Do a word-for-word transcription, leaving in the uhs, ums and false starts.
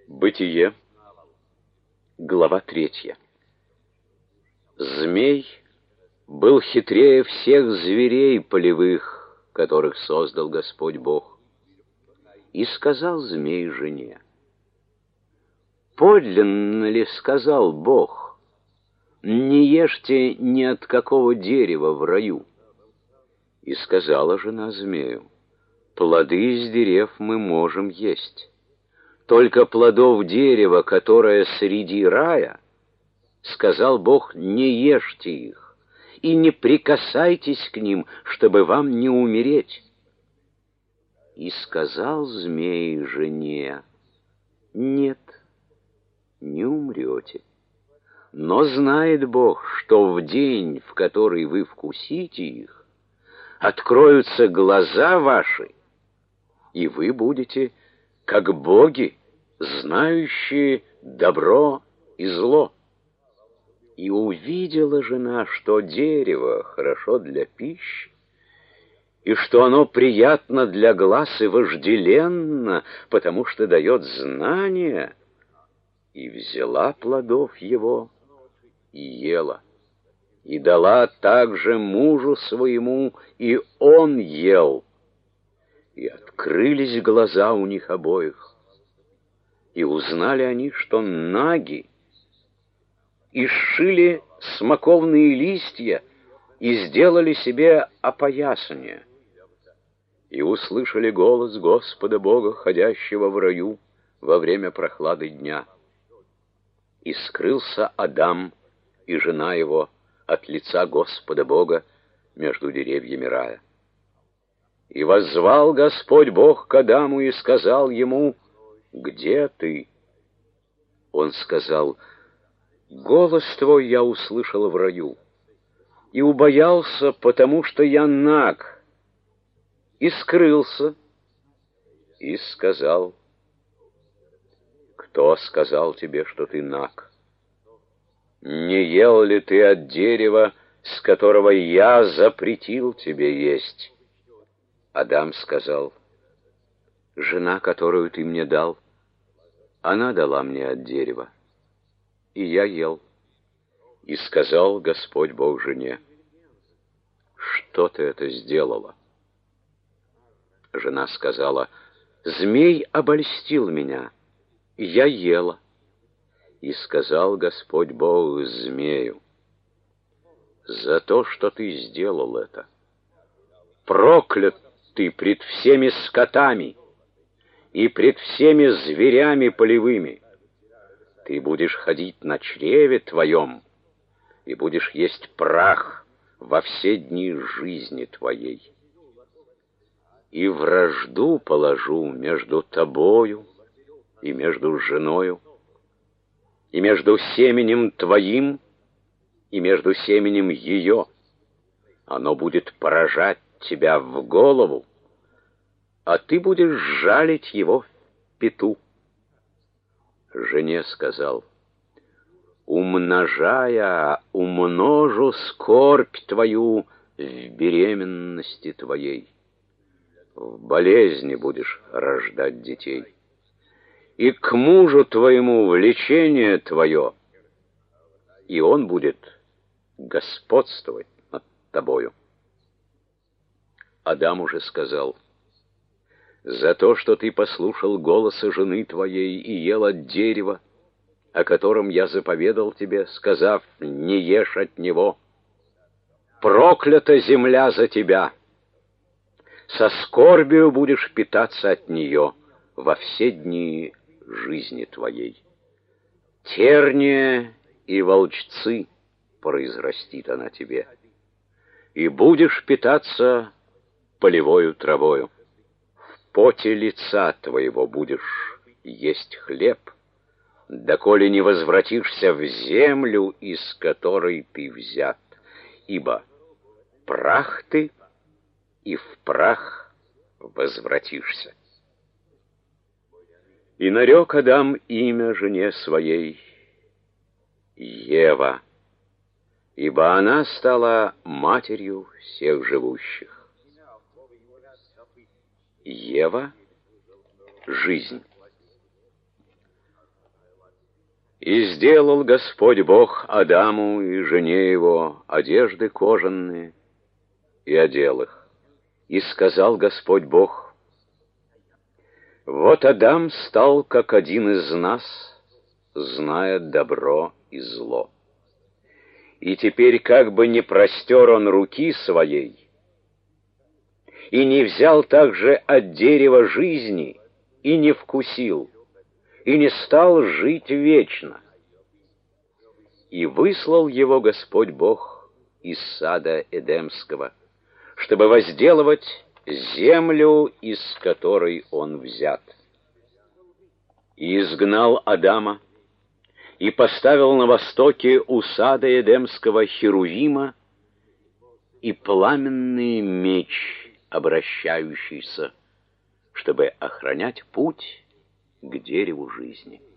Бытие, глава третья. Змей был хитрее всех зверей полевых, которых создал Господь Бог. И сказал змей жене: «Подлинно ли, сказал Бог, не ешьте ни от какого дерева в раю?» И сказала жена змею: «Плоды из дерев мы можем есть, только плодов дерева, которое среди рая, сказал Бог, не ешьте их и не прикасайтесь к ним, чтобы вам не умереть». И сказал змей жене: «Нет, не умрете. Но знает Бог, что в день, в который вы вкусите их, откроются глаза ваши, и вы будете как боги, знающие добро и зло». И увидела жена, что дерево хорошо для пищи, и что оно приятно для глаз и вожделенно, потому что дает знания, и взяла плодов его и ела, и дала также мужу своему, и он ел. И открылись глаза у них обоих, и узнали они, что наги, и сшили смоковные листья, и сделали себе опоясание. И услышали голос Господа Бога, ходящего в раю во время прохлады дня. И скрылся Адам и жена его от лица Господа Бога между деревьями рая. И воззвал Господь Бог к Адаму и сказал ему: «Где ты?» Он сказал: «Голос твой я услышал в раю, и убоялся, потому что я наг, и скрылся». И сказал: «Кто сказал тебе, что ты наг? Не ел ли ты от дерева, с которого я запретил тебе есть?» Адам сказал: «Жена, которую ты мне дал, она дала мне от дерева, и я ел». И сказал Господь Бог жене: «Что ты это сделала?» Жена сказала: «Змей обольстил меня, и я ела». И сказал Господь Бог змею: «За то, что ты сделал это, проклят ты пред всеми скотами и пред всеми зверями полевыми. Ты будешь ходить на чреве твоем и будешь есть прах во все дни жизни твоей. И вражду положу между тобою и между женою, и между семенем твоим и между семенем ее. Оно будет поражать тебя в голову, а ты будешь жалить его в пяту». Жене сказал: «Умножая, умножу скорбь твою в беременности твоей. В болезни будешь рождать детей. И к мужу твоему влечение твое, и он будет господствовать над тобою». Адам уже сказал: «За то, что ты послушал голоса жены твоей и ел от дерева, о котором я заповедал тебе, сказав: не ешь от него, проклята земля за тебя, со скорбию будешь питаться от нее во все дни жизни твоей. Терния и волчцы произрастит она тебе, и будешь питаться полевою травою. В поте лица твоего будешь есть хлеб, доколе не возвратишься в землю, из которой ты взят, ибо прах ты, и в прах возвратишься». И нарек Адам имя жене своей Ева, ибо она стала матерью всех живущих. Ева — жизнь. И сделал Господь Бог Адаму и жене его одежды кожаные, и одел их. И сказал Господь Бог: вот Адам стал как один из нас, зная добро и зло. И теперь как бы не простер он руки своей, и не взял также от дерева жизни, и не вкусил, и не стал жить вечно. И выслал его Господь Бог из сада Эдемского, чтобы возделывать землю, из которой он взят. И изгнал Адама, и поставил на востоке у сада Эдемского Херувима и пламенный меч, обращающийся, чтобы охранять путь к дереву жизни.